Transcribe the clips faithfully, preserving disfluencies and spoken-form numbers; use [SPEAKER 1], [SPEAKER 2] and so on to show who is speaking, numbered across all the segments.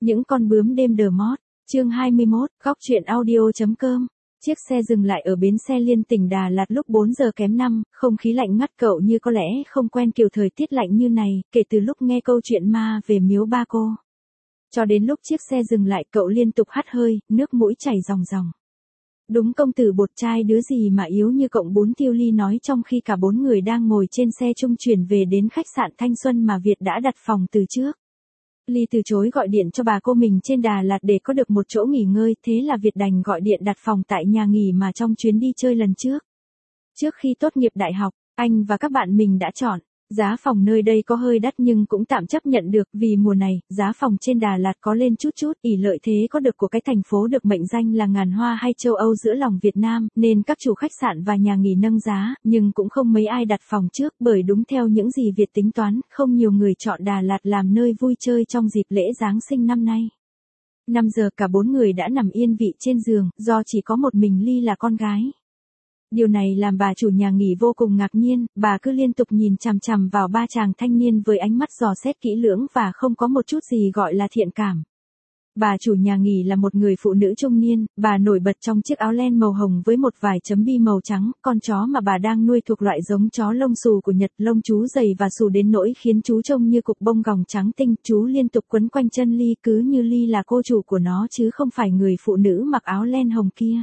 [SPEAKER 1] Những con bướm đêm đờ mót, chương hai mươi mốt, góc truyện audio.com. Chiếc xe dừng lại ở bến xe liên tỉnh Đà Lạt lúc bốn giờ kém năm, không khí lạnh ngắt cậu như có lẽ không quen kiểu thời tiết lạnh như này, kể từ lúc nghe câu chuyện ma về miếu ba cô. Cho đến lúc chiếc xe dừng lại cậu liên tục hắt hơi, nước mũi chảy ròng ròng. Đúng công tử bột trai đứa gì mà yếu như cọng bún tiêu ly nói trong khi cả bốn người đang ngồi trên xe trung chuyển về đến khách sạn Thanh Xuân mà Việt đã đặt phòng từ trước. Ly từ chối gọi điện cho bà cô mình trên Đà Lạt để có được một chỗ nghỉ ngơi, thế là Việt đành gọi điện đặt phòng tại nhà nghỉ mà trong chuyến đi chơi lần trước. Trước khi tốt nghiệp đại học, anh và các bạn mình đã chọn. Giá phòng nơi đây có hơi đắt nhưng cũng tạm chấp nhận được vì mùa này, giá phòng trên Đà Lạt có lên chút chút, ỷ lợi thế có được của cái thành phố được mệnh danh là ngàn hoa hay châu Âu giữa lòng Việt Nam, nên các chủ khách sạn và nhà nghỉ nâng giá, nhưng cũng không mấy ai đặt phòng trước bởi đúng theo những gì Việt tính toán, không nhiều người chọn Đà Lạt làm nơi vui chơi trong dịp lễ Giáng sinh năm nay. năm giờ cả bốn người đã nằm yên vị trên giường, do chỉ có một mình Ly là con gái. Điều này làm bà chủ nhà nghỉ vô cùng ngạc nhiên, bà cứ liên tục nhìn chằm chằm vào ba chàng thanh niên với ánh mắt dò xét kỹ lưỡng và không có một chút gì gọi là thiện cảm. Bà chủ nhà nghỉ là một người phụ nữ trung niên, bà nổi bật trong chiếc áo len màu hồng với một vài chấm bi màu trắng, con chó mà bà đang nuôi thuộc loại giống chó lông xù của Nhật, lông chú dày và xù đến nỗi khiến chú trông như cục bông gòng trắng tinh, chú liên tục quấn quanh chân Ly cứ như Ly là cô chủ của nó chứ không phải người phụ nữ mặc áo len hồng kia.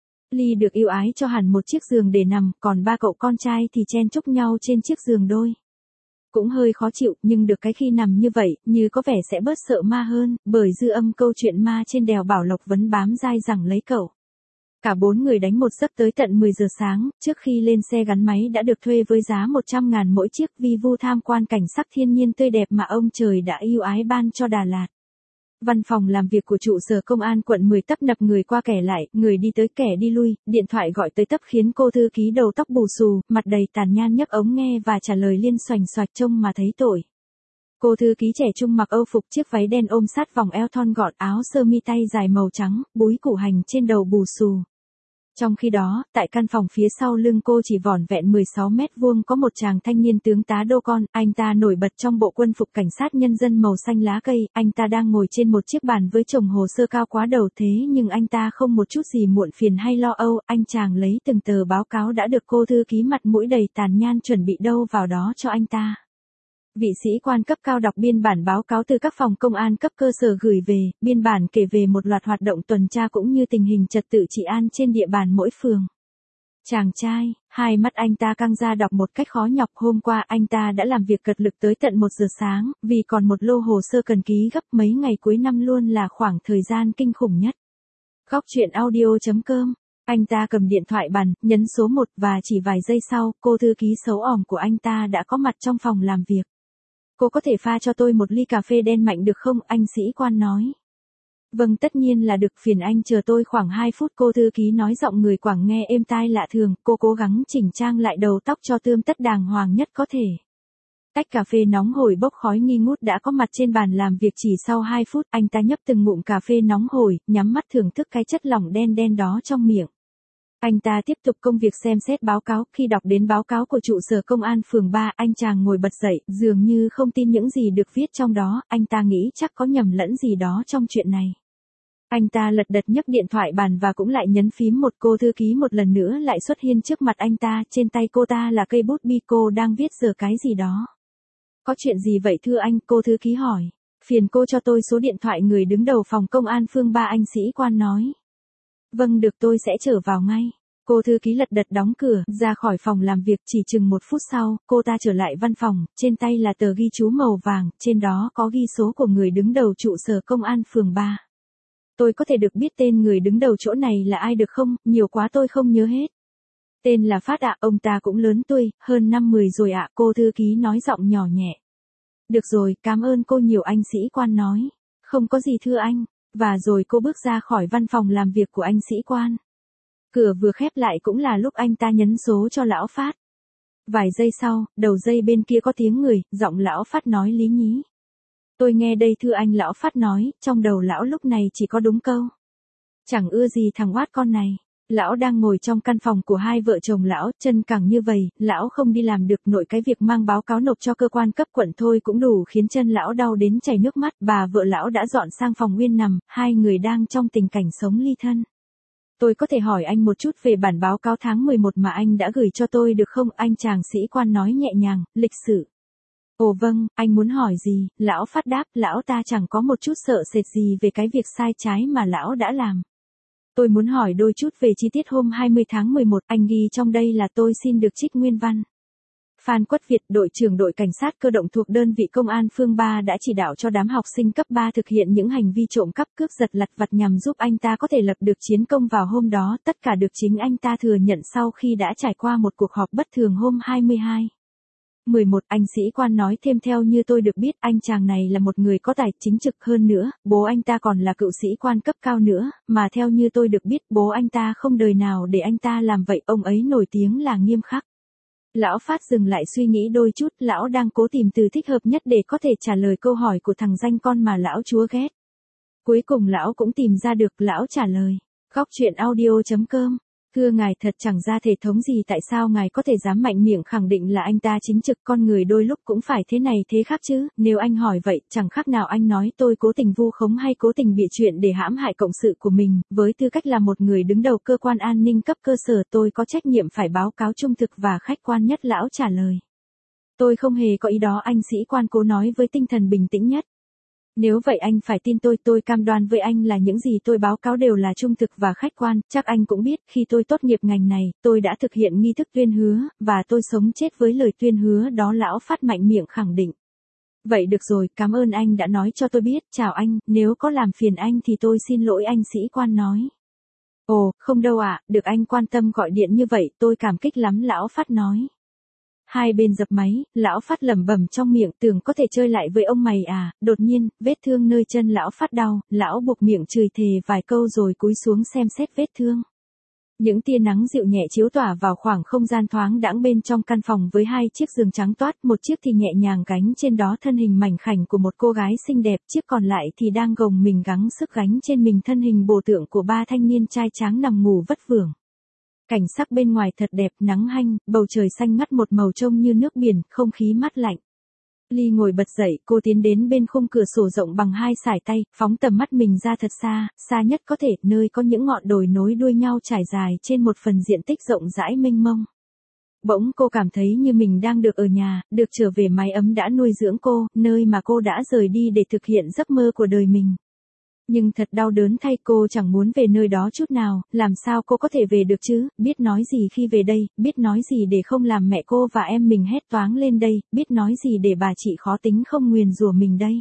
[SPEAKER 1] Ly được yêu ái cho hẳn một chiếc giường để nằm, còn ba cậu con trai thì chen chúc nhau trên chiếc giường đôi. Cũng hơi khó chịu, nhưng được cái khi nằm như vậy, như có vẻ sẽ bớt sợ ma hơn, bởi dư âm câu chuyện ma trên đèo Bảo Lộc vẫn bám dai dẳng lấy cậu. Cả bốn người đánh một giấc tới tận mười giờ sáng, trước khi lên xe gắn máy đã được thuê với giá một trăm ngàn mỗi chiếc vi vu tham quan cảnh sắc thiên nhiên tươi đẹp mà ông trời đã yêu ái ban cho Đà Lạt. Văn phòng làm việc của trụ sở công an quận mười tấp nập người qua kẻ lại, người đi tới kẻ đi lui, điện thoại gọi tới tấp khiến cô thư ký đầu tóc bù xù, mặt đầy tàn nhang nhấc ống nghe và trả lời liên xoành xoạch trông mà thấy tội. Cô thư ký trẻ trung mặc âu phục chiếc váy đen ôm sát vòng eo thon gọn, áo sơ mi tay dài màu trắng, búi củ hành trên đầu bù xù. Trong khi đó, tại căn phòng phía sau lưng cô chỉ vỏn vẹn mười sáu mét vuông có một chàng thanh niên tướng tá đô con, anh ta nổi bật trong bộ quân phục cảnh sát nhân dân màu xanh lá cây, anh ta đang ngồi trên một chiếc bàn với chồng hồ sơ cao quá đầu thế nhưng anh ta không một chút gì muộn phiền hay lo âu, anh chàng lấy từng tờ báo cáo đã được cô thư ký mặt mũi đầy tàn nhang chuẩn bị đâu vào đó cho anh ta. Vị sĩ quan cấp cao đọc biên bản báo cáo từ các phòng công an cấp cơ sở gửi về, biên bản kể về một loạt hoạt động tuần tra cũng như tình hình trật tự trị an trên địa bàn mỗi phường. Chàng trai, hai mắt anh ta căng ra đọc một cách khó nhọc, hôm qua anh ta đã làm việc cật lực tới tận một giờ sáng, vì còn một lô hồ sơ cần ký gấp, mấy ngày cuối năm luôn là khoảng thời gian kinh khủng nhất. Góc truyện audio.com. Anh ta cầm điện thoại bàn, nhấn số một và chỉ vài giây sau, cô thư ký xấu ỏm của anh ta đã có mặt trong phòng làm việc. Cô có thể pha cho tôi một ly cà phê đen mạnh được không, anh sĩ quan nói. Vâng, tất nhiên là được, phiền anh chờ tôi khoảng hai phút, cô thư ký nói giọng người Quảng nghe êm tai lạ thường, cô cố gắng chỉnh trang lại đầu tóc cho tươm tất đàng hoàng nhất có thể. Tách cà phê nóng hổi bốc khói nghi ngút đã có mặt trên bàn làm việc, chỉ sau hai phút, anh ta nhấp từng ngụm cà phê nóng hổi, nhắm mắt thưởng thức cái chất lỏng đen đen đó trong miệng. Anh ta tiếp tục công việc xem xét báo cáo, khi đọc đến báo cáo của trụ sở công an phường ba, anh chàng ngồi bật dậy, dường như không tin những gì được viết trong đó, anh ta nghĩ chắc có nhầm lẫn gì đó trong chuyện này. Anh ta lật đật nhấc điện thoại bàn và cũng lại nhấn phím một, cô thư ký một lần nữa lại xuất hiện trước mặt anh ta, trên tay cô ta là cây bút bi, cô đang viết giờ cái gì đó. Có chuyện gì vậy thưa anh, cô thư ký hỏi. Phiền cô cho tôi số điện thoại người đứng đầu phòng công an phường ba, anh sĩ quan nói. Vâng được, tôi sẽ trở vào ngay. Cô thư ký lật đật đóng cửa, ra khỏi phòng làm việc, chỉ chừng một phút sau, cô ta trở lại văn phòng, trên tay là tờ ghi chú màu vàng, trên đó có ghi số của người đứng đầu trụ sở công an phường ba. Tôi có thể được biết tên người đứng đầu chỗ này là ai được không, nhiều quá tôi không nhớ hết. Tên là Phát ạ, ông ta cũng lớn tuổi, hơn năm mươi rồi ạ, cô thư ký nói giọng nhỏ nhẹ. Được rồi, cảm ơn cô nhiều, anh sĩ quan nói. Không có gì thưa anh. Và rồi cô bước ra khỏi văn phòng làm việc của anh sĩ quan. Cửa vừa khép lại cũng là lúc anh ta nhấn số cho lão Phát. Vài giây sau, đầu dây bên kia có tiếng người, giọng lão Phát nói lý nhí. Tôi nghe đây thưa anh, lão Phát nói, trong đầu lão lúc này chỉ có đúng câu. Chẳng ưa gì thằng oát con này. Lão đang ngồi trong căn phòng của hai vợ chồng lão, chân cẳng như vậy, lão không đi làm được, nội cái việc mang báo cáo nộp cho cơ quan cấp quận thôi cũng đủ khiến chân lão đau đến chảy nước mắt. Bà vợ lão đã dọn sang phòng Nguyên nằm, hai người đang trong tình cảnh sống ly thân. Tôi có thể hỏi anh một chút về bản báo cáo tháng mười một mà anh đã gửi cho tôi được không? Anh chàng sĩ quan nói nhẹ nhàng, lịch sự. Ồ vâng, anh muốn hỏi gì? Lão Phát đáp, lão ta chẳng có một chút sợ sệt gì về cái việc sai trái mà lão đã làm. Tôi muốn hỏi đôi chút về chi tiết hôm hai mươi tháng mười một, anh ghi trong đây là tôi xin được trích nguyên văn. Phan Quất Việt, đội trưởng đội cảnh sát cơ động thuộc đơn vị công an phường ba đã chỉ đạo cho đám học sinh cấp ba thực hiện những hành vi trộm cắp cướp giật lặt vặt nhằm giúp anh ta có thể lập được chiến công vào hôm đó, tất cả được chính anh ta thừa nhận sau khi đã trải qua một cuộc họp bất thường hôm hai mươi hai. mười một, anh sĩ quan nói thêm, theo như tôi được biết, anh chàng này là một người có tài chính trực, hơn nữa, bố anh ta còn là cựu sĩ quan cấp cao nữa, mà theo như tôi được biết, bố anh ta không đời nào để anh ta làm vậy, ông ấy nổi tiếng là nghiêm khắc. Lão Phát dừng lại suy nghĩ đôi chút, lão đang cố tìm từ thích hợp nhất để có thể trả lời câu hỏi của thằng danh con mà lão chúa ghét. Cuối cùng lão cũng tìm ra được, lão trả lời. Góc truyện audio chấm com. Thưa ngài, thật chẳng ra thể thống gì tại sao ngài có thể dám mạnh miệng khẳng định là anh ta chính trực, con người đôi lúc cũng phải thế này thế khác chứ, nếu anh hỏi vậy, chẳng khác nào anh nói tôi cố tình vu khống hay cố tình bịa chuyện để hãm hại cộng sự của mình, với tư cách là một người đứng đầu cơ quan an ninh cấp cơ sở tôi có trách nhiệm phải báo cáo trung thực và khách quan nhất, lão trả lời. Tôi không hề có ý đó, anh sĩ quan cố nói với tinh thần bình tĩnh nhất. Nếu vậy anh phải tin tôi, tôi cam đoan với anh là những gì tôi báo cáo đều là trung thực và khách quan, chắc anh cũng biết, khi tôi tốt nghiệp ngành này, tôi đã thực hiện nghi thức tuyên hứa, và tôi sống chết với lời tuyên hứa đó, lão Phát mạnh miệng khẳng định. Vậy được rồi, cảm ơn anh đã nói cho tôi biết, chào anh, nếu có làm phiền anh thì tôi xin lỗi, anh sĩ quan nói. Ồ, không đâu ạ, được anh quan tâm gọi điện như vậy, tôi cảm kích lắm, lão Phát nói. Hai bên dập máy, lão Phát lẩm bẩm trong miệng, tưởng có thể chơi lại với ông mày à, đột nhiên, vết thương nơi chân lão Phát đau, lão buộc miệng chửi thề vài câu rồi cúi xuống xem xét vết thương. Những tia nắng dịu nhẹ chiếu tỏa vào khoảng không gian thoáng đãng bên trong căn phòng với hai chiếc giường trắng toát, một chiếc thì nhẹ nhàng gánh trên đó thân hình mảnh khảnh của một cô gái xinh đẹp, chiếc còn lại thì đang gồng mình gắng sức gánh trên mình thân hình bổ tượng của ba thanh niên trai tráng nằm ngủ vất vưởng. Cảnh sắc bên ngoài thật đẹp, nắng hanh, bầu trời xanh ngắt một màu trông như nước biển, không khí mát lạnh. Ly ngồi bật dậy, cô tiến đến bên khung cửa sổ rộng bằng hai sải tay, phóng tầm mắt mình ra thật xa, xa nhất có thể, nơi có những ngọn đồi nối đuôi nhau trải dài trên một phần diện tích rộng rãi mênh mông. Bỗng cô cảm thấy như mình đang được ở nhà, được trở về mái ấm đã nuôi dưỡng cô, nơi mà cô đã rời đi để thực hiện giấc mơ của đời mình. Nhưng thật đau đớn thay, cô chẳng muốn về nơi đó chút nào, làm sao cô có thể về được chứ, biết nói gì khi về đây, biết nói gì để không làm mẹ cô và em mình hét toáng lên đây, biết nói gì để bà chị khó tính không nguyền rủa mình đây.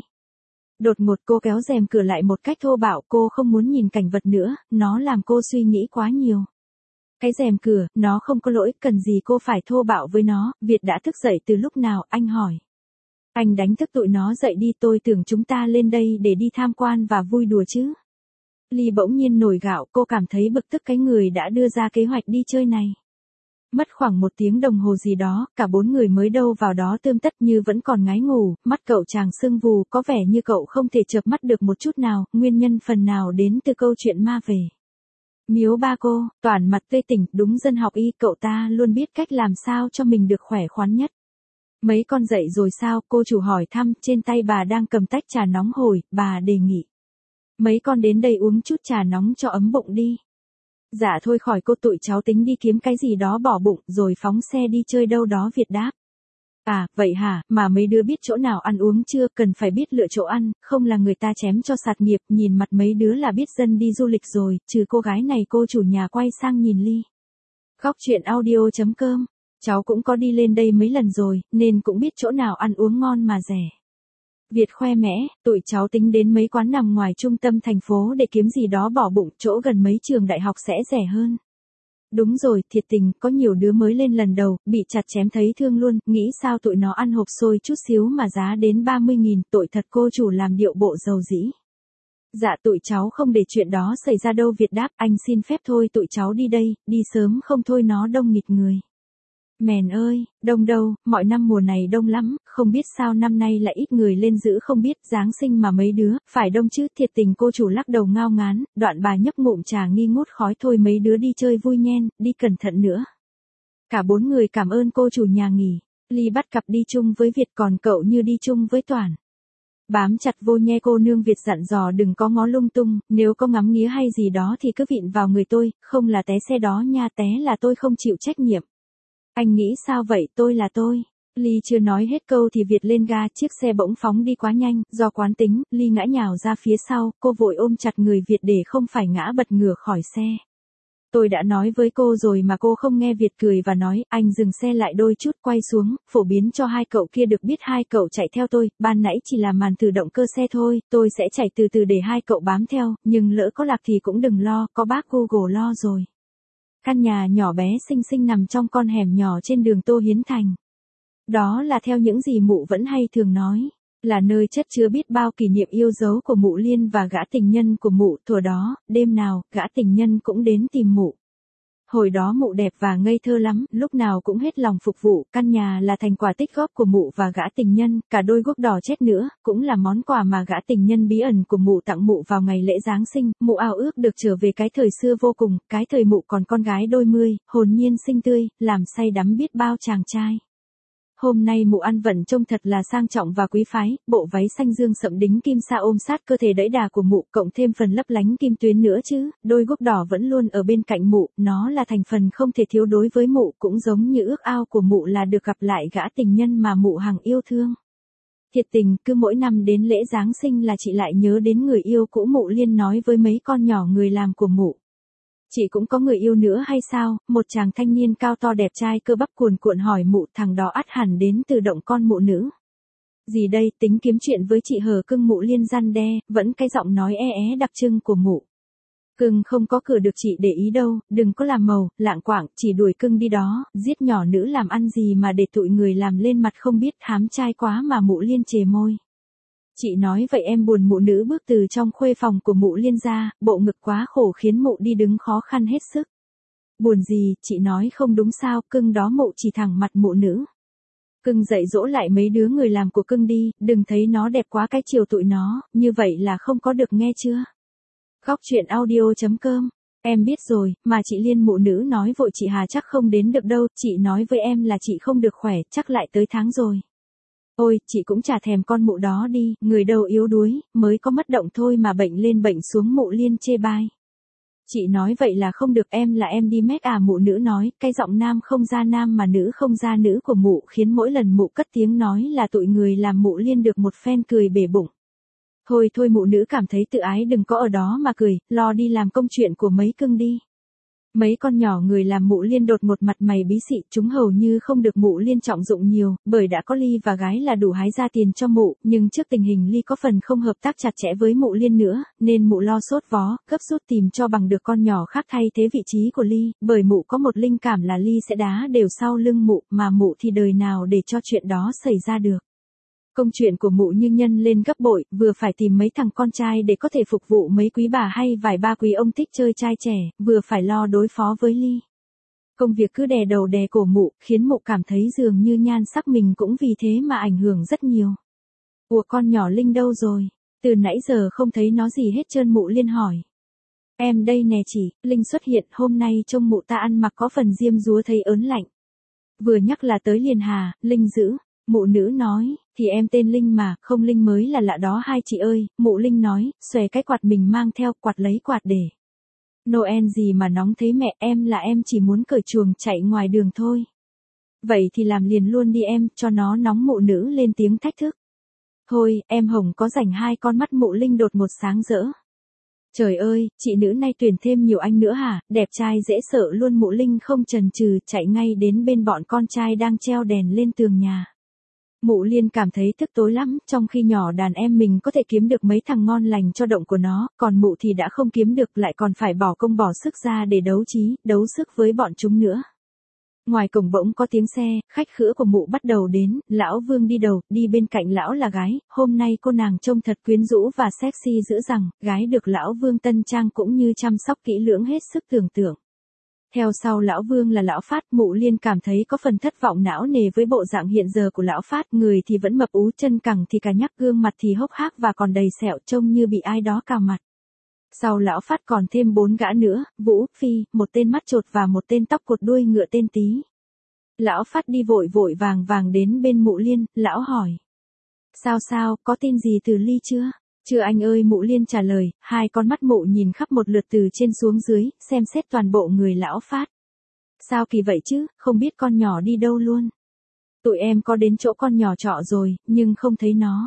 [SPEAKER 1] Đột ngột cô kéo rèm cửa lại một cách thô bạo, cô không muốn nhìn cảnh vật nữa, nó làm cô suy nghĩ quá nhiều. Cái rèm cửa, nó không có lỗi, cần gì cô phải thô bạo với nó, Việt đã thức dậy từ lúc nào, anh hỏi. Anh đánh thức tụi nó dậy đi, tôi tưởng chúng ta lên đây để đi tham quan và vui đùa chứ. Ly bỗng nhiên nổi gạo, cô cảm thấy bực tức cái người đã đưa ra kế hoạch đi chơi này. Mất khoảng một tiếng đồng hồ gì đó, cả bốn người mới đâu vào đó tươm tất như vẫn còn ngái ngủ, mắt cậu chàng sưng vù, có vẻ như cậu không thể chợp mắt được một chút nào, nguyên nhân phần nào đến từ câu chuyện ma về. Miếu ba cô, Toản mặt tươi tỉnh, đúng dân học y, cậu ta luôn biết cách làm sao cho mình được khỏe khoắn nhất. Mấy con dậy rồi sao, cô chủ hỏi thăm, trên tay bà đang cầm tách trà nóng hổi, bà đề nghị. Mấy con đến đây uống chút trà nóng cho ấm bụng đi. Dạ thôi khỏi cô, tụi cháu tính đi kiếm cái gì đó bỏ bụng, rồi phóng xe đi chơi đâu đó, Việt đáp. À, vậy hả, mà mấy đứa biết chỗ nào ăn uống chưa, cần phải biết lựa chỗ ăn, không là người ta chém cho sạt nghiệp, nhìn mặt mấy đứa là biết dân đi du lịch rồi, trừ cô gái này. Cô chủ nhà quay sang nhìn Ly. Góc truyện audio chấm com. Cháu cũng có đi lên đây mấy lần rồi, nên cũng biết chỗ nào ăn uống ngon mà rẻ. Việt khoe mẽ, tụi cháu tính đến mấy quán nằm ngoài trung tâm thành phố để kiếm gì đó bỏ bụng, chỗ gần mấy trường đại học sẽ rẻ hơn. Đúng rồi, thiệt tình, có nhiều đứa mới lên lần đầu, bị chặt chém thấy thương luôn, nghĩ sao tụi nó ăn hộp xôi chút xíu mà giá đến ba mươi nghìn, tội thật, cô chủ làm điệu bộ giàu dĩ. Dạ tụi cháu không để chuyện đó xảy ra đâu, Việt đáp, anh xin phép thôi, tụi cháu đi đây, đi sớm không thôi nó đông nghịt người. Mèn ơi, đông đâu, mọi năm mùa này đông lắm, không biết sao năm nay lại ít người lên giữ không biết, Giáng sinh mà mấy đứa, phải đông chứ, thiệt tình cô chủ lắc đầu ngao ngán, đoạn bà nhấp ngụm trà nghi ngút khói thôi mấy đứa đi chơi vui nhen, đi cẩn thận nữa. Cả bốn người cảm ơn cô chủ nhà nghỉ, Ly bắt cặp đi chung với Việt còn cậu như đi chung với Toản. Bám chặt vô nhe cô nương Việt dặn dò đừng có ngó lung tung, nếu có ngắm nghía hay gì đó thì cứ vịn vào người tôi, không là té xe đó nha, té là tôi không chịu trách nhiệm. Anh nghĩ sao vậy, tôi là tôi. Ly chưa nói hết câu thì Việt lên ga, chiếc xe bỗng phóng đi quá nhanh, do quán tính, Ly ngã nhào ra phía sau, cô vội ôm chặt người Việt để không phải ngã bật ngửa khỏi xe. Tôi đã nói với cô rồi mà cô không nghe. Việt cười và nói, anh dừng xe lại đôi chút, quay xuống, phổ biến cho hai cậu kia được biết hai cậu chạy theo tôi, ban nãy chỉ là màn thử động cơ xe thôi, tôi sẽ chạy từ từ để hai cậu bám theo, nhưng lỡ có lạc thì cũng đừng lo, có bác Google lo rồi. Căn nhà nhỏ bé xinh xinh nằm trong con hẻm nhỏ trên đường Tô Hiến Thành. Đó là theo những gì mụ vẫn hay thường nói, là nơi chất chứa biết bao kỷ niệm yêu dấu của mụ Liên và gã tình nhân của mụ. Thuở đó, đêm nào, gã tình nhân cũng đến tìm mụ. Hồi đó mụ đẹp và ngây thơ lắm, lúc nào cũng hết lòng phục vụ, căn nhà là thành quả tích góp của mụ và gã tình nhân, cả đôi guốc đỏ chết nữa, cũng là món quà mà gã tình nhân bí ẩn của mụ tặng mụ vào ngày lễ Giáng sinh. Mụ ao ước được trở về cái thời xưa vô cùng, cái thời mụ còn con gái đôi mươi, hồn nhiên xinh tươi, làm say đắm biết bao chàng trai. Hôm nay mụ ăn vận trông thật là sang trọng và quý phái, bộ váy xanh dương sậm đính kim sa ôm sát cơ thể đẫy đà của mụ, cộng thêm phần lấp lánh kim tuyến nữa chứ, đôi guốc đỏ vẫn luôn ở bên cạnh mụ, nó là thành phần không thể thiếu đối với mụ, cũng giống như ước ao của mụ là được gặp lại gã tình nhân mà mụ hằng yêu thương. Thiệt tình, cứ mỗi năm đến lễ Giáng sinh là chị lại nhớ đến người yêu cũ. Mụ Liên nói với mấy con nhỏ người làm của mụ. Chị cũng có người yêu nữa hay sao? Một chàng thanh niên cao to đẹp trai cơ bắp cuồn cuộn hỏi mụ, thằng đó ắt hẳn đến từ động con mụ nữ. Gì đây, tính kiếm chuyện với chị hờ cưng. Mụ Liên răn đe, vẫn cái giọng nói e é đặc trưng của mụ. Cưng không có cửa được chị để ý đâu, đừng có làm màu, lạng quạng, chỉ đuổi cưng đi đó, giết nhỏ nữ làm ăn gì mà để tụi người làm lên mặt không biết, hám trai quá mà. Mụ Liên chề môi. Chị nói vậy em buồn. Mụ nữ bước từ trong khuê phòng của mụ Liên ra, bộ ngực quá khổ khiến mụ đi đứng khó khăn hết sức. Buồn gì, chị nói không đúng sao, cưng đó. Mụ chỉ thẳng mặt mụ nữ. Cưng dạy dỗ lại mấy đứa người làm của cưng đi, đừng thấy nó đẹp quá cái chiều tụi nó, như vậy là không có được nghe chưa. Góc chuyện audio chấm com. Em biết rồi, mà chị Liên. Mụ nữ nói vội, chị Hà chắc không đến được đâu, chị nói với em là chị không được khỏe, chắc lại tới tháng rồi. Ôi, chị cũng chả thèm con mụ đó đi, người đâu yếu đuối, mới có mất động thôi mà bệnh lên bệnh xuống. Mụ Liên chê bai. Chị nói vậy là không được, em là em đi mét à. Mụ nữ nói, cái giọng nam không ra nam mà nữ không ra nữ của mụ khiến mỗi lần mụ cất tiếng nói là tụi người làm mụ Liên được một phen cười bể bụng. Thôi thôi, mụ nữ cảm thấy tự ái đừng có ở đó mà cười, lo đi làm công chuyện của mấy cưng đi. Mấy con nhỏ người làm mụ Liên đột một mặt mày bí xị, chúng hầu như không được mụ Liên trọng dụng nhiều, bởi đã có Ly và gái là đủ hái ra tiền cho mụ, nhưng trước tình hình Ly có phần không hợp tác chặt chẽ với mụ Liên nữa, nên mụ lo sốt vó, gấp rút tìm cho bằng được con nhỏ khác thay thế vị trí của Ly, bởi mụ có một linh cảm là Ly sẽ đá đều sau lưng mụ, mà mụ thì đời nào để cho chuyện đó xảy ra được. Công chuyện của mụ như nhân lên gấp bội, vừa phải tìm mấy thằng con trai để có thể phục vụ mấy quý bà hay vài ba quý ông thích chơi trai trẻ, vừa phải lo đối phó với Ly. Công việc cứ đè đầu đè cổ mụ, khiến mụ cảm thấy dường như nhan sắc mình cũng vì thế mà ảnh hưởng rất nhiều. Ủa, con nhỏ Linh đâu rồi? Từ nãy giờ không thấy nó gì hết trơn. Mụ Liên hỏi. Em đây nè chị. Linh xuất hiện, hôm nay trông mụ ta ăn mặc có phần diêm dúa thấy ớn lạnh. Vừa nhắc là tới liền hà, Linh giữ. Mụ nữ nói, thì em tên Linh mà, không Linh mới là lạ đó hai chị ơi. Mụ Linh nói, xòe cái quạt mình mang theo, quạt lấy quạt để. Noel gì mà nóng thế mẹ, em là em chỉ muốn cởi chuồng chạy ngoài đường thôi. Vậy thì làm liền luôn đi em, cho nó nóng. Mụ nữ lên tiếng thách thức. Thôi, em Hồng có rảnh hai con mắt mụ Linh đột một sáng rỡ. Trời ơi, chị nữ nay tuyển thêm nhiều anh nữa hả, đẹp trai dễ sợ luôn. Mụ Linh không chần chừ chạy ngay đến bên bọn con trai đang treo đèn lên tường nhà. Mụ Liên cảm thấy tức tối lắm, trong khi nhỏ đàn em mình có thể kiếm được mấy thằng ngon lành cho động của nó, còn mụ thì đã không kiếm được, lại còn phải bỏ công bỏ sức ra để đấu trí, đấu sức với bọn chúng nữa. Ngoài cổng bỗng có tiếng xe, khách khứa của mụ bắt đầu đến, lão Vương đi đầu, đi bên cạnh lão là gái, hôm nay cô nàng trông thật quyến rũ và sexy dữ dằn, gái được lão Vương tân trang cũng như chăm sóc kỹ lưỡng hết sức tưởng tượng. Theo sau lão Vương là lão Phát, Mụ Liên cảm thấy có phần thất vọng não nề với bộ dạng hiện giờ của lão Phát, người thì vẫn mập ú, chân cẳng thì cà nhắc, gương mặt thì hốc hác và còn đầy sẹo, trông như bị ai đó cào mặt. Sau lão Phát còn thêm bốn gã nữa, Vũ, Phi, một tên mắt chột và một tên tóc cột đuôi ngựa tên Tí. Lão Phát đi vội vội vàng vàng đến bên Mụ Liên, lão hỏi. Sao sao, có tin gì từ Ly chưa? Chưa anh ơi, Mụ Liên trả lời, hai con mắt Mụ nhìn khắp một lượt từ trên xuống dưới, xem xét toàn bộ người lão Phát. Sao kỳ vậy chứ, không biết con nhỏ đi đâu luôn. Tụi em có đến chỗ con nhỏ trọ rồi, nhưng không thấy nó.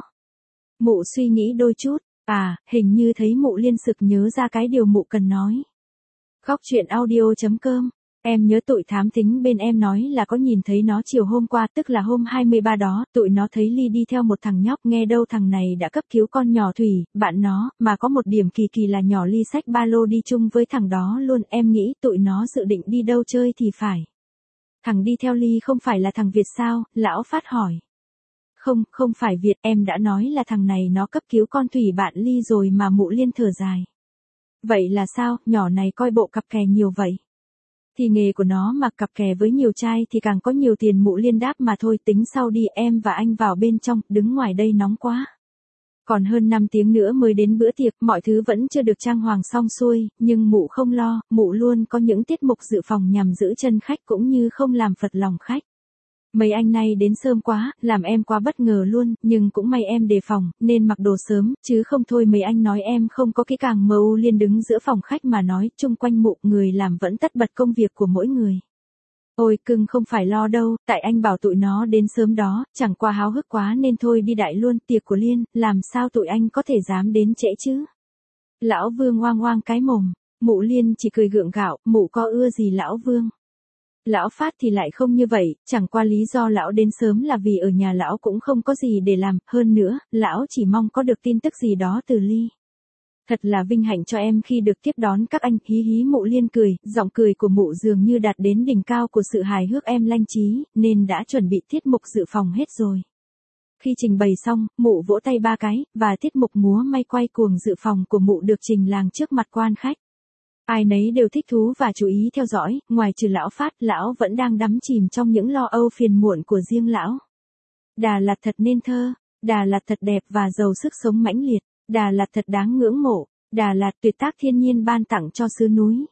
[SPEAKER 1] Mụ suy nghĩ đôi chút, à, hình như thấy Mụ Liên sực nhớ ra cái điều Mụ cần nói. Góc truyện audio chấm com. Em nhớ tụi thám thính bên em nói là có nhìn thấy nó chiều hôm qua, tức là hôm hai mươi ba đó, tụi nó thấy Ly đi theo một thằng nhóc, nghe đâu thằng này đã cấp cứu con nhỏ Thủy, bạn nó, mà có một điểm kỳ kỳ là nhỏ Ly xách ba lô đi chung với thằng đó luôn, em nghĩ tụi nó dự định đi đâu chơi thì phải. Thằng đi theo Ly không phải là thằng Việt sao, lão Phát hỏi. Không, không phải Việt, em đã nói là thằng này nó cấp cứu con Thủy bạn Ly rồi mà. Mụ Liên thở dài. Vậy là sao, nhỏ này coi bộ cặp kè nhiều vậy. Thì nghề của nó mà cặp kè với nhiều trai thì càng có nhiều tiền. Mụ Liên đáp, mà thôi tính sau đi, em và anh vào bên trong, đứng ngoài đây nóng quá. Còn hơn năm tiếng nữa mới đến bữa tiệc, mọi thứ vẫn chưa được trang hoàng xong xuôi, nhưng Mụ không lo, Mụ luôn có những tiết mục dự phòng nhằm giữ chân khách cũng như không làm phật lòng khách. Mấy anh này đến sớm quá, làm em quá bất ngờ luôn, nhưng cũng may em đề phòng, nên mặc đồ sớm, chứ không thôi mấy anh nói em không có kỹ càng. Mụ Liên đứng giữa phòng khách mà nói, chung quanh Mụ người làm vẫn tất bật công việc của mỗi người. Ôi cưng không phải lo đâu, tại anh bảo tụi nó đến sớm đó, chẳng qua háo hức quá nên thôi đi đại luôn, tiệc của Liên, làm sao tụi anh có thể dám đến trễ chứ. Lão Vương oang oang cái mồm, Mụ Liên chỉ cười gượng gạo, Mụ có ưa gì lão Vương. Lão Phát thì lại không như vậy, chẳng qua lý do lão đến sớm là vì ở nhà lão cũng không có gì để làm, hơn nữa, lão chỉ mong có được tin tức gì đó từ Ly. Thật là vinh hạnh cho em khi được tiếp đón các anh, hí hí. Mụ Liên cười, giọng cười của Mụ dường như đạt đến đỉnh cao của sự hài hước em lanh trí, nên đã chuẩn bị tiết mục dự phòng hết rồi. Khi trình bày xong, Mụ vỗ tay ba cái, và tiết mục múa may quay cuồng dự phòng của Mụ được trình làng trước mặt quan khách. Ai nấy đều thích thú và chú ý theo dõi, ngoài trừ lão Phát, lão vẫn đang đắm chìm trong những lo âu phiền muộn của riêng lão. Đà Lạt thật nên thơ, Đà Lạt thật đẹp và giàu sức sống mãnh liệt, Đà Lạt thật đáng ngưỡng mộ, Đà Lạt tuyệt tác thiên nhiên ban tặng cho xứ núi.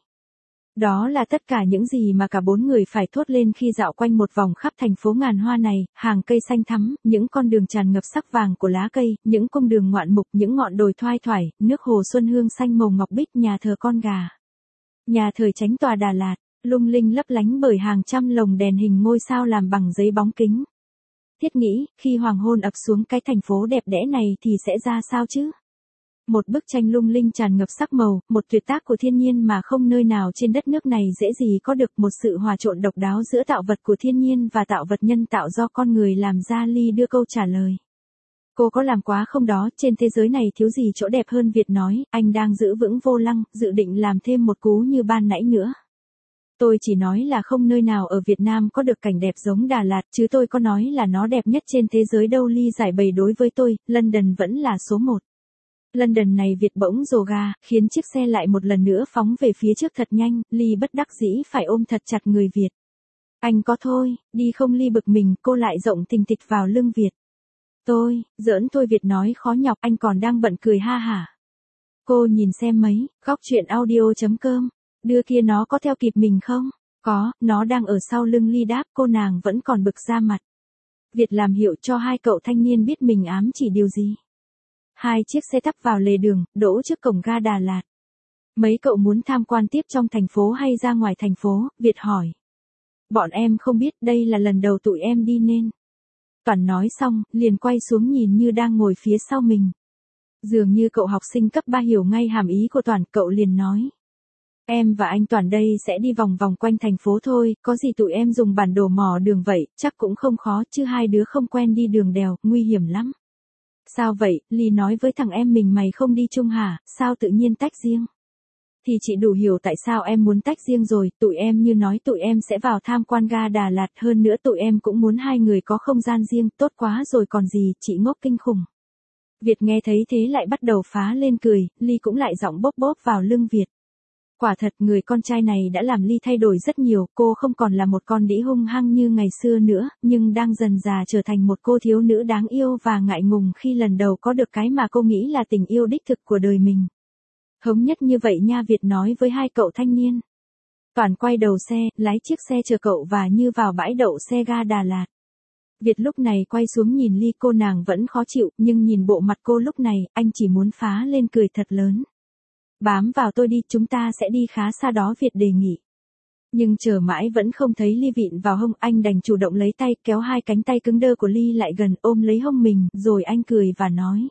[SPEAKER 1] Đó là tất cả những gì mà cả bốn người phải thốt lên khi dạo quanh một vòng khắp thành phố ngàn hoa này, hàng cây xanh thắm, những con đường tràn ngập sắc vàng của lá cây, những cung đường ngoạn mục, những ngọn đồi thoai thoải, nước hồ xuân hương xanh màu ngọc bích, nhà thờ con gà. Nhà thờ Chánh tòa Đà Lạt, lung linh lấp lánh bởi hàng trăm lồng đèn hình ngôi sao làm bằng giấy bóng kính. Thiết nghĩ, khi hoàng hôn ập xuống cái thành phố đẹp đẽ này thì sẽ ra sao chứ? Một bức tranh lung linh tràn ngập sắc màu, một tuyệt tác của thiên nhiên mà không nơi nào trên đất nước này dễ gì có được, một sự hòa trộn độc đáo giữa tạo vật của thiên nhiên và tạo vật nhân tạo do con người làm ra. Ly đưa câu trả lời. Cô có làm quá không đó, trên thế giới này thiếu gì chỗ đẹp hơn Việt nói, anh đang giữ vững vô lăng, dự định làm thêm một cú như ban nãy nữa. Tôi chỉ nói là không nơi nào ở Việt Nam có được cảnh đẹp giống Đà Lạt, chứ tôi có nói là nó đẹp nhất trên thế giới đâu. Ly giải bày, đối với tôi, London vẫn là số một. London này Việt bỗng rồ ga, khiến chiếc xe lại một lần nữa phóng về phía trước thật nhanh, Ly bất đắc dĩ phải ôm thật chặt người Việt. Anh có thôi, đi không? Ly bực mình, cô lại rộng tình tịch vào lưng Việt. Tôi, giỡn thôi Việt nói khó nhọc, anh còn đang bận cười ha hả. Cô nhìn xem mấy, góc truyện audio chấm com, đưa kia nó có theo kịp mình không? Có, nó đang ở sau lưng Ly đáp, cô nàng vẫn còn bực ra mặt. Việt làm hiệu cho hai cậu thanh niên biết mình ám chỉ điều gì. Hai chiếc xe tắp vào lề đường, đỗ trước cổng ga Đà Lạt. Mấy cậu muốn tham quan tiếp trong thành phố hay ra ngoài thành phố? Việt hỏi. Bọn em không biết, đây là lần đầu tụi em đi nên. Toàn nói xong, liền quay xuống nhìn Như đang ngồi phía sau mình. Dường như cậu học sinh cấp ba hiểu ngay hàm ý của Toàn, cậu liền nói. Em và anh Toàn đây sẽ đi vòng vòng quanh thành phố thôi, có gì tụi em dùng bản đồ mò đường vậy, chắc cũng không khó, chứ hai đứa không quen đi đường đèo, nguy hiểm lắm. Sao vậy? Ly nói với thằng em mình mày không đi chung hả, sao tự nhiên tách riêng? Thì chị đủ hiểu tại sao em muốn tách riêng rồi, tụi em như nói tụi em sẽ vào tham quan ga Đà Lạt, hơn nữa tụi em cũng muốn hai người có không gian riêng, tốt quá rồi còn gì, chị ngốc kinh khủng. Việt nghe thấy thế lại bắt đầu phá lên cười, Ly cũng lại giọng bóp bóp vào lưng Việt. Quả thật người con trai này đã làm Ly thay đổi rất nhiều, cô không còn là một con đĩ hung hăng như ngày xưa nữa, nhưng đang dần dà trở thành một cô thiếu nữ đáng yêu và ngại ngùng khi lần đầu có được cái mà cô nghĩ là tình yêu đích thực của đời mình. Hống nhất như vậy nha, Việt nói với hai cậu thanh niên. Toàn quay đầu xe, lái chiếc xe chờ cậu và như vào bãi đậu xe ga Đà Lạt. Việt lúc này quay xuống nhìn Ly, cô nàng vẫn khó chịu, nhưng nhìn bộ mặt cô lúc này, anh chỉ muốn phá lên cười thật lớn. Bám vào tôi đi, chúng ta sẽ đi khá xa đó, Việt đề nghị. Nhưng chờ mãi vẫn không thấy Ly vịn vào hông, anh đành chủ động lấy tay kéo hai cánh tay cứng đơ của Ly lại gần ôm lấy hông mình, rồi anh cười và nói.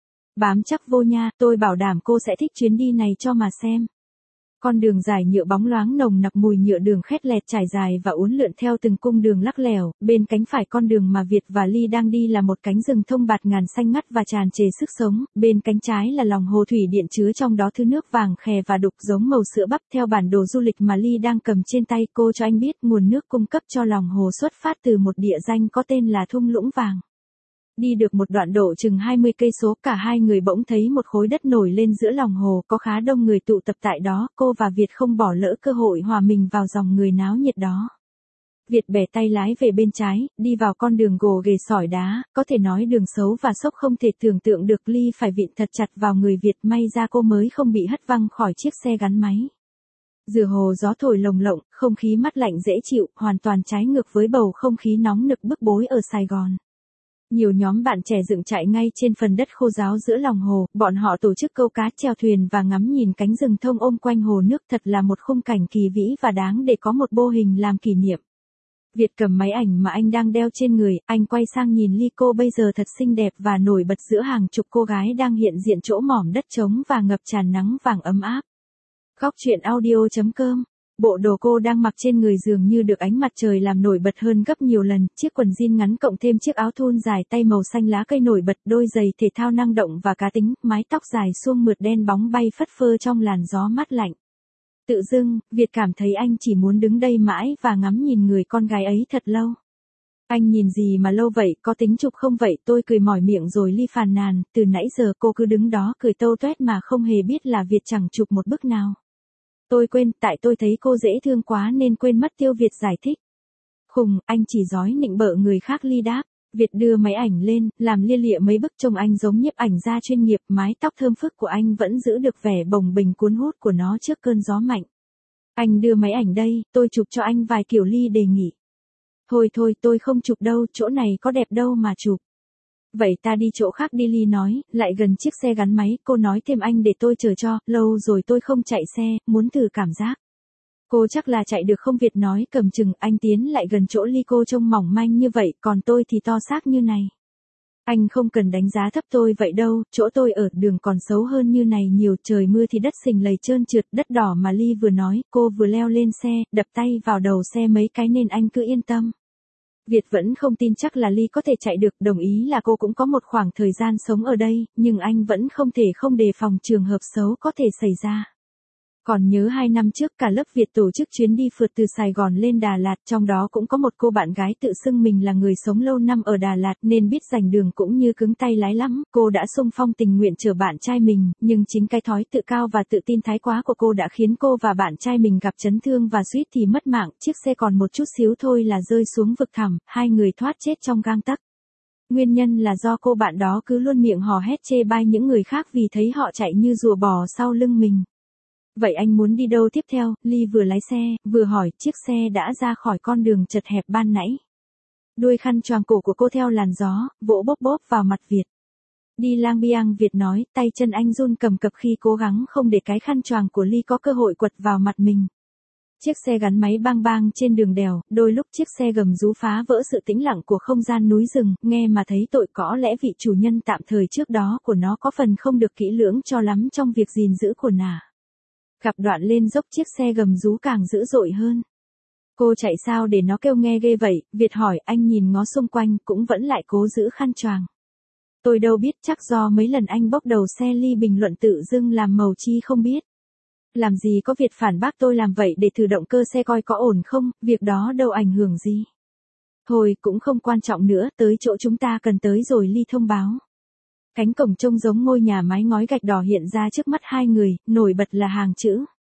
[SPEAKER 1] Bám chắc vô nha, tôi bảo đảm cô sẽ thích chuyến đi này cho mà xem. Con đường dài nhựa bóng loáng nồng nặc mùi nhựa đường khét lẹt trải dài và uốn lượn theo từng cung đường lắc lẻo, bên cánh phải con đường mà Việt và Ly đang đi là một cánh rừng thông bạt ngàn xanh ngắt và tràn trề sức sống, bên cánh trái là lòng hồ thủy điện chứa trong đó thứ nước vàng khè và đục giống màu sữa bắp. Theo bản đồ du lịch mà Ly đang cầm trên tay, cô cho anh biết nguồn nước cung cấp cho lòng hồ xuất phát từ một địa danh có tên là thung lũng vàng. Đi được một đoạn độ chừng hai mươi cây số, cả hai người bỗng thấy một khối đất nổi lên giữa lòng hồ, có khá đông người tụ tập tại đó, cô và Việt không bỏ lỡ cơ hội hòa mình vào dòng người náo nhiệt đó. Việt bẻ tay lái về bên trái, đi vào con đường gồ ghề sỏi đá, có thể nói đường xấu và xốc không thể tưởng tượng được. Ly phải vịn thật chặt vào người Việt, may ra cô mới không bị hất văng khỏi chiếc xe gắn máy. Giữa hồ gió thổi lồng lộng, không khí mát lạnh dễ chịu, hoàn toàn trái ngược với bầu không khí nóng nực bức bối ở Sài Gòn. Nhiều nhóm bạn trẻ dựng trại ngay trên phần đất khô ráo giữa lòng hồ, bọn họ tổ chức câu cá, chèo thuyền và ngắm nhìn cánh rừng thông ôm quanh hồ nước, thật là một khung cảnh kỳ vĩ và đáng để có một bô hình làm kỷ niệm. Việt cầm máy ảnh mà anh đang đeo trên người, anh quay sang nhìn Ly, cô bây giờ thật xinh đẹp và nổi bật giữa hàng chục cô gái đang hiện diện chỗ mỏm đất trống và ngập tràn nắng vàng ấm áp. Góc truyện audio chấm com. Bộ đồ cô đang mặc trên người dường như được ánh mặt trời làm nổi bật hơn gấp nhiều lần, chiếc quần jean ngắn cộng thêm chiếc áo thun dài tay màu xanh lá cây nổi bật, đôi giày thể thao năng động và cá tính, mái tóc dài suông mượt đen bóng bay phất phơ trong làn gió mát lạnh. Tự dưng, Việt cảm thấy anh chỉ muốn đứng đây mãi và ngắm nhìn người con gái ấy thật lâu. Anh nhìn gì mà lâu vậy, có tính chụp không vậy? Tôi cười mỏi miệng rồi Ly phàn nàn, từ nãy giờ cô cứ đứng đó cười tâu toét mà không hề biết là Việt chẳng chụp một bức nào. Tôi quên, tại tôi thấy cô dễ thương quá nên quên mất, Tiêu Việt giải thích. Khùng, anh chỉ giói nịnh bợ người khác, Ly đáp. Việt đưa máy ảnh lên, làm lia lịa mấy bức trông anh giống nhiếp ảnh gia chuyên nghiệp, mái tóc thơm phức của anh vẫn giữ được vẻ bồng bềnh cuốn hút của nó trước cơn gió mạnh. Anh đưa máy ảnh đây, tôi chụp cho anh vài kiểu, Ly đề nghị. Thôi thôi, tôi không chụp đâu, chỗ này có đẹp đâu mà chụp. Vậy ta đi chỗ khác đi, Ly nói, lại gần chiếc xe gắn máy, cô nói thêm anh để tôi chờ cho, lâu rồi tôi không chạy xe, muốn thử cảm giác. Cô chắc là chạy được không? Việt nói cầm chừng, anh tiến lại gần chỗ Ly, cô trông mỏng manh như vậy, còn tôi thì to xác như này. Anh không cần đánh giá thấp tôi vậy đâu, chỗ tôi ở đường còn xấu hơn như này nhiều, trời mưa thì đất sình lầy trơn trượt, đất đỏ mà. Ly vừa nói, cô vừa leo lên xe, đập tay vào đầu xe mấy cái nên anh cứ yên tâm. Việt vẫn không tin chắc là Ly có thể chạy được, đồng ý là cô cũng có một khoảng thời gian sống ở đây, nhưng anh vẫn không thể không đề phòng trường hợp xấu có thể xảy ra. Còn nhớ hai năm trước cả lớp Việt tổ chức chuyến đi phượt từ Sài Gòn lên Đà Lạt, trong đó cũng có một cô bạn gái tự xưng mình là người sống lâu năm ở Đà Lạt nên biết giành đường cũng như cứng tay lái lắm. Cô đã xung phong tình nguyện chở bạn trai mình, nhưng chính cái thói tự cao và tự tin thái quá của cô đã khiến cô và bạn trai mình gặp chấn thương và suýt thì mất mạng. Chiếc xe còn một chút xíu thôi là rơi xuống vực thẳm, hai người thoát chết trong gang tắc. Nguyên nhân là do cô bạn đó cứ luôn miệng hò hét chê bai những người khác vì thấy họ chạy như rùa bò sau lưng mình. Vậy anh muốn đi đâu tiếp theo? Ly vừa lái xe, vừa hỏi, chiếc xe đã ra khỏi con đường chật hẹp ban nãy. Đuôi khăn choàng cổ của cô theo làn gió, vỗ bốp bốp vào mặt Việt. Đi lang biang, Việt nói, tay chân anh run cầm cập khi cố gắng không để cái khăn choàng của Ly có cơ hội quật vào mặt mình. Chiếc xe gắn máy bang bang trên đường đèo, đôi lúc chiếc xe gầm rú phá vỡ sự tĩnh lặng của không gian núi rừng, nghe mà thấy tội, có lẽ vị chủ nhân tạm thời trước đó của nó có phần không được kỹ lưỡng cho lắm trong việc gìn giữ của nả. Gặp đoạn lên dốc chiếc xe gầm rú càng dữ dội hơn. Cô chạy sao để nó kêu nghe ghê vậy? Việt hỏi, anh nhìn ngó xung quanh cũng vẫn lại cố giữ khăn choàng. Tôi đâu biết, chắc do mấy lần anh bốc đầu xe. Ly bình luận tự dưng làm màu chi không biết. Làm gì có, Việt phản bác, tôi làm vậy để thử động cơ xe coi có ổn không, việc đó đâu ảnh hưởng gì. Thôi cũng không quan trọng nữa, tới chỗ chúng ta cần tới rồi, Ly thông báo. Cánh cổng trông giống ngôi nhà mái ngói gạch đỏ hiện ra trước mắt hai người, nổi bật là hàng chữ.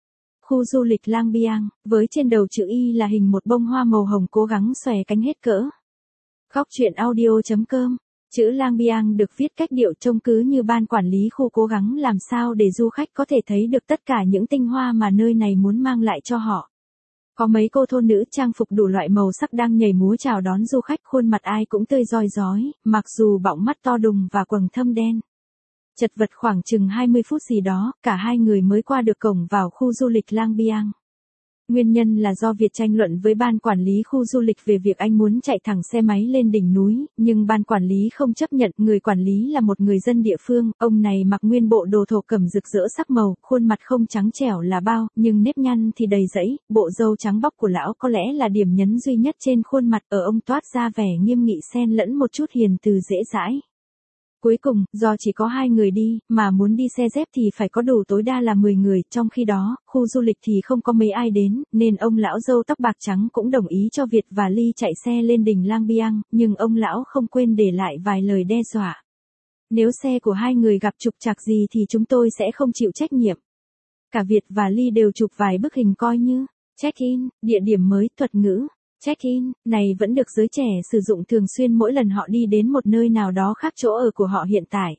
[SPEAKER 1] khu du lịch Lang Biang, với trên đầu chữ Y là hình một bông hoa màu hồng cố gắng xòe cánh hết cỡ. Góc truyện audio chấm com. Chữ Lang Biang được viết cách điệu trông cứ như ban quản lý khu cố gắng làm sao để du khách có thể thấy được tất cả những tinh hoa mà nơi này muốn mang lại cho họ. Có mấy cô thôn nữ trang phục đủ loại màu sắc đang nhảy múa chào đón du khách, khuôn mặt ai cũng tươi rói rói, mặc dù bọng mắt to đùng và quầng thâm đen. Chật vật khoảng chừng hai mươi phút gì đó, cả hai người mới qua được cổng vào khu du lịch Lang Biang. Nguyên nhân là do Việt tranh luận với ban quản lý khu du lịch về việc anh muốn chạy thẳng xe máy lên đỉnh núi, nhưng ban quản lý không chấp nhận. Người quản lý là một người dân địa phương, ông này mặc nguyên bộ đồ thổ cẩm rực rỡ sắc màu, khuôn mặt không trắng trẻo là bao, nhưng nếp nhăn thì đầy rẫy, bộ râu trắng bóc của lão có lẽ là điểm nhấn duy nhất trên khuôn mặt, ở ông toát ra vẻ nghiêm nghị xen lẫn một chút hiền từ dễ dãi. Cuối cùng, do chỉ có hai người đi, mà muốn đi xe dép thì phải có đủ tối đa là mười người, trong khi đó, khu du lịch thì không có mấy ai đến, nên ông lão râu tóc bạc trắng cũng đồng ý cho Việt và Ly chạy xe lên đỉnh Lang Biang, nhưng ông lão không quên để lại vài lời đe dọa. Nếu xe của hai người gặp trục trặc gì thì chúng tôi sẽ không chịu trách nhiệm. Cả Việt và Ly đều chụp vài bức hình coi như check-in, địa điểm mới, thuật ngữ. Check-in, này vẫn được giới trẻ sử dụng thường xuyên mỗi lần họ đi đến một nơi nào đó khác chỗ ở của họ hiện tại.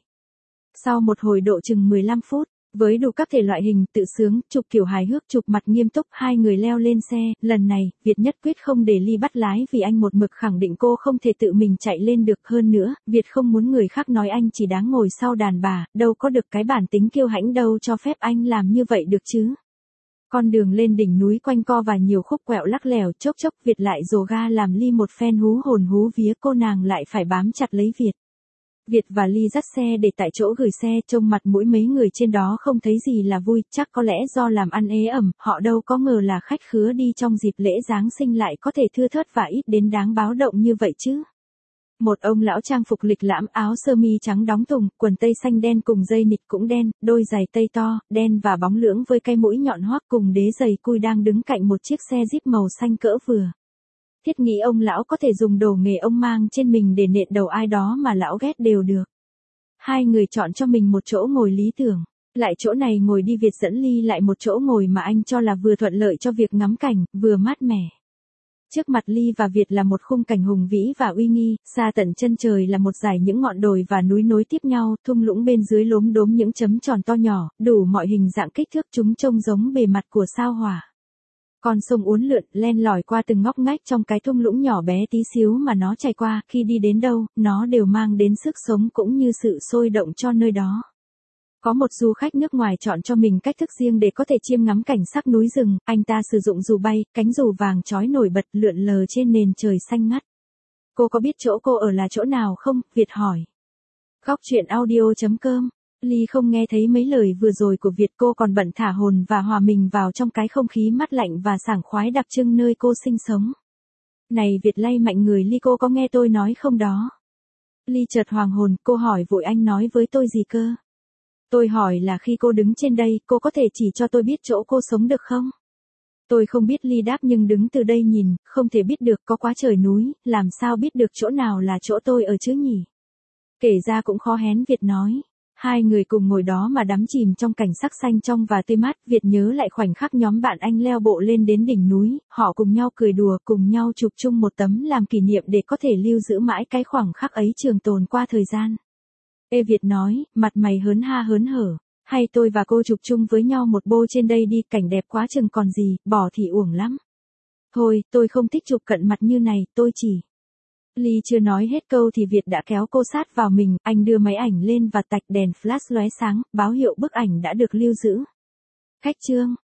[SPEAKER 1] Sau một hồi độ chừng mười lăm phút, với đủ các thể loại hình, tự sướng, chụp kiểu hài hước, chụp mặt nghiêm túc, hai người leo lên xe. Lần này, Việt nhất quyết không để Ly bắt lái vì anh một mực khẳng định cô không thể tự mình chạy lên được. Hơn nữa, Việt không muốn người khác nói anh chỉ đáng ngồi sau đàn bà, đâu có được cái bản tính kiêu hãnh đâu cho phép anh làm như vậy được chứ. Con đường lên đỉnh núi quanh co và nhiều khúc quẹo lắc lẻo, chốc chốc Việt lại dồ ga làm Ly một phen hú hồn hú vía, cô nàng lại phải bám chặt lấy Việt. Việt và Ly dắt xe để tại chỗ gửi xe, trông mặt mũi mấy người trên đó không thấy gì là vui, chắc có lẽ do làm ăn ế ẩm, họ đâu có ngờ là khách khứa đi trong dịp lễ Giáng sinh lại có thể thưa thớt và ít đến đáng báo động như vậy chứ. Một ông lão trang phục lịch lãm, áo sơ mi trắng đóng thùng, quần tây xanh đen cùng dây nịt cũng đen, đôi giày tây to, đen và bóng lưỡng với cái mũi nhọn hoắt cùng đế giày cui đang đứng cạnh một chiếc xe Jeep màu xanh cỡ vừa. Thiết nghĩ ông lão có thể dùng đồ nghề ông mang trên mình để nện đầu ai đó mà lão ghét đều được. Hai người chọn cho mình một chỗ ngồi lý tưởng. Lại chỗ này ngồi đi, Việt dẫn Ly lại một chỗ ngồi mà anh cho là vừa thuận lợi cho việc ngắm cảnh, vừa mát mẻ. Trước mặt Ly và Việt là một khung cảnh hùng vĩ và uy nghi, xa tận chân trời là một dải những ngọn đồi và núi nối tiếp nhau, thung lũng bên dưới lốm đốm những chấm tròn to nhỏ, đủ mọi hình dạng kích thước, chúng trông giống bề mặt của sao hỏa. Con sông uốn lượn, len lỏi qua từng ngóc ngách trong cái thung lũng nhỏ bé tí xíu mà nó chảy qua, khi đi đến đâu, nó đều mang đến sức sống cũng như sự sôi động cho nơi đó. Có một du khách nước ngoài chọn cho mình cách thức riêng để có thể chiêm ngắm cảnh sắc núi rừng, anh ta sử dụng dù bay, cánh dù vàng chói nổi bật lượn lờ trên nền trời xanh ngắt. Cô có biết chỗ cô ở là chỗ nào không? Việt hỏi. Góc truyện audio chấm com. Ly không nghe thấy mấy lời vừa rồi của Việt, cô còn bận thả hồn và hòa mình vào trong cái không khí mát lạnh và sảng khoái đặc trưng nơi cô sinh sống. Này Việt lay mạnh người Ly, cô có nghe tôi nói không đó? Ly chợt hoàng hồn, cô hỏi vội anh nói với tôi gì cơ? Tôi hỏi là khi cô đứng trên đây, cô có thể chỉ cho tôi biết chỗ cô sống được không? Tôi không biết, Ly đáp, nhưng đứng từ đây nhìn, không thể biết được, có quá trời núi, làm sao biết được chỗ nào là chỗ tôi ở chứ nhỉ? Kể ra cũng khó hén, Việt nói. Hai người cùng ngồi đó mà đắm chìm trong cảnh sắc xanh trong và tươi mát. Việt nhớ lại khoảnh khắc nhóm bạn anh leo bộ lên đến đỉnh núi, họ cùng nhau cười đùa, cùng nhau chụp chung một tấm làm kỷ niệm để có thể lưu giữ mãi cái khoảnh khắc ấy trường tồn qua thời gian. Ê, Việt nói, mặt mày hớn ha hớn hở, hay tôi và cô chụp chung với nhau một bô trên đây đi, cảnh đẹp quá chừng còn gì, bỏ thì uổng lắm. Thôi, tôi không thích chụp cận mặt như này, tôi chỉ... Ly chưa nói hết câu thì Việt đã kéo cô sát vào mình, anh đưa máy ảnh lên và tạch đèn flash lóe sáng, báo hiệu bức ảnh đã được lưu giữ. Khách trương,